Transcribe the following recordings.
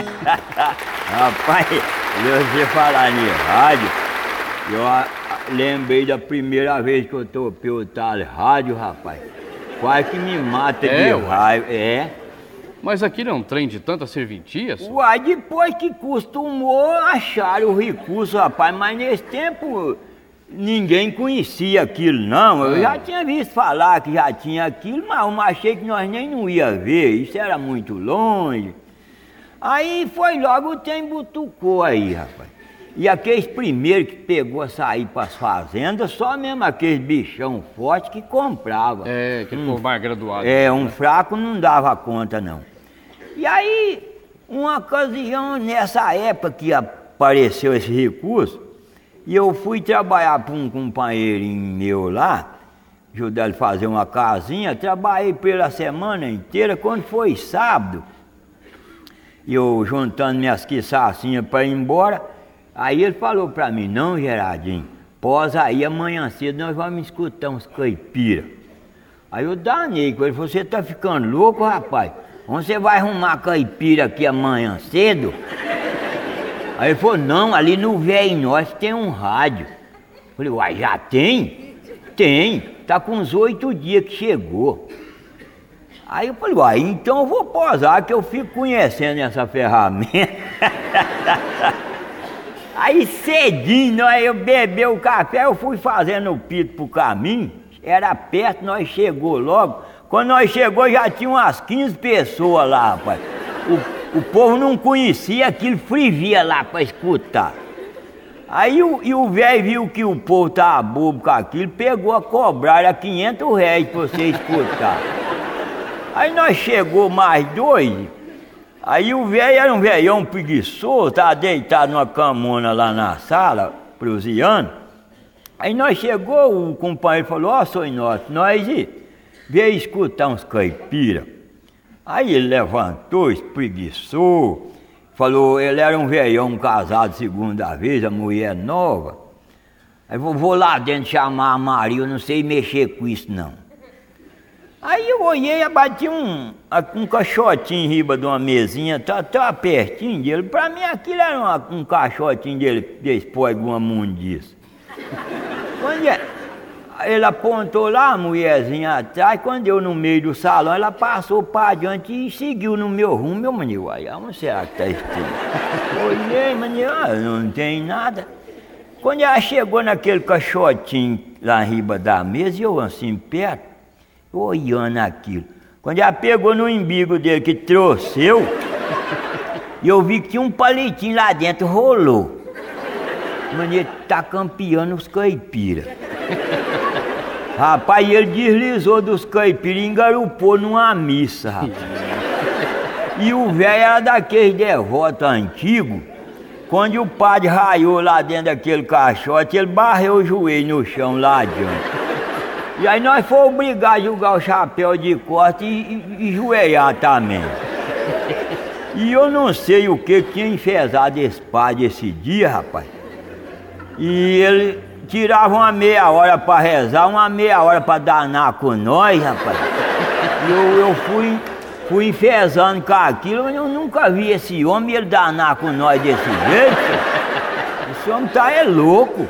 Rapaz, você falar em rádio, lembrei da primeira vez que eu topei o tal rádio, rapaz. Quase que me mata de raiva. Mas aquilo é um trem de tanta serventia, senhor? Uai, depois que costumou, acharam o recurso, rapaz. Mas nesse tempo, ninguém conhecia aquilo, não. Eu já tinha visto falar que já tinha aquilo, mas eu achei que nós nem não ia ver. Isso era muito longe. Aí foi logo o trem butucou aí, rapaz. E aqueles primeiros que pegou a sair para as fazendas, só mesmo aqueles bichão fortes que comprava. Que povo mais graduado. Um fraco não dava conta, não. E aí, uma ocasião, nessa época que apareceu esse recurso, e eu fui trabalhar para um companheirinho meu lá, ajudar ele a fazer uma casinha, trabalhei pela semana inteira. Quando foi sábado, eu juntando minhas quiçacinhas para ir embora, aí ele falou para mim: não, Gerardinho, pós aí amanhã cedo nós vamos escutar uns caipira. Aí eu danei com ele: você tá ficando louco, rapaz? Onde você vai arrumar caipira aqui amanhã cedo? Aí ele falou: não, ali no Velho Nós tem um rádio. Eu falei: uai, já tem? Tem, tá com uns 8 dias que chegou. Aí eu falei: uai, então eu vou posar que eu fico conhecendo essa ferramenta. Aí cedinho, eu bebi o café, eu fui fazendo o pito pro caminho, era perto, nós chegou logo. Quando nós chegou já tinha umas 15 pessoas lá, rapaz. O povo não conhecia aquilo, frivia lá para escutar. Aí o velho viu que o povo tava bobo com aquilo, pegou a cobrar, era R$500 pra você escutar. Aí nós chegou mais 2, aí o velho era um velhão preguiçoso, tava deitado numa camona lá na sala, proseando. Aí nós chegou, o companheiro falou: ó, senhor nosso, nós veio escutar uns caipira. Aí ele levantou, espreguiçou, falou, ele era um velhão casado segunda vez, a mulher nova. Aí vou lá dentro chamar a Maria, eu não sei mexer com isso não. Aí eu olhei e bati um caixotinho em riba de uma mesinha, tá pertinho dele. Pra mim aquilo era um caixotinho dele, depois de uma mundiça. Quando ele apontou lá, a mulherzinha atrás, quando eu no meio do salão, ela passou para adiante e seguiu no meu rumo. Meu maninho, aí onde será que tá escrito? Olhei, maninho, não tem nada. Quando ela chegou naquele caixotinho lá em riba da mesa, eu assim perto, olhando aquilo. Quando ela pegou no embigo dele que trouxeu, e eu vi que tinha um palitinho lá dentro, rolou. Maninho, tá campeando os caipiras. Rapaz, ele deslizou dos caipiras e engarupou numa missa, rapaz. E o velho era daqueles devotos antigos. Quando o padre raiou lá dentro daquele caixote, ele barreu o joelho no chão lá adiante. E aí nós fomos obrigados a jogar o chapéu de costa e joelhar também. E eu não sei o que tinha enfesado esse padre esse dia, rapaz. E ele tirava uma meia hora para rezar, uma meia hora para danar com nós, rapaz. E eu fui enfesando com aquilo, mas eu nunca vi esse homem ele danar com nós desse jeito. Esse homem tá louco.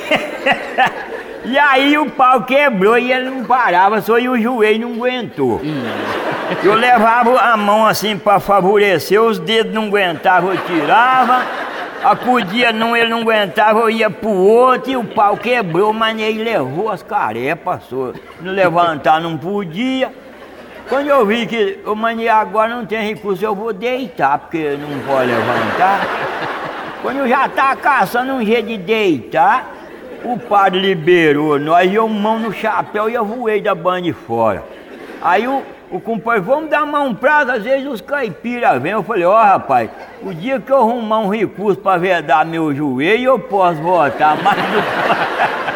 E aí o pau quebrou e ele não parava, só o joelho não aguentou. Eu levava a mão assim para favorecer, os dedos não aguentavam, eu tirava. Acudia num, ele não aguentava, eu ia pro outro e o pau quebrou, mas ele levou as carepas, não levantar não podia. Quando eu vi que o mania agora não tem recurso, eu vou deitar, porque não pode levantar. Quando eu já estava caçando um jeito de deitar, o padre liberou nós, eu mão no chapéu e eu voei da banda de fora. Aí o companheiro, vamos dar mão prazo, às vezes os caipiras vêm. Eu falei, ó rapaz, o dia que eu arrumar um recurso para vedar meu joelho, eu posso voltar, mas não posso.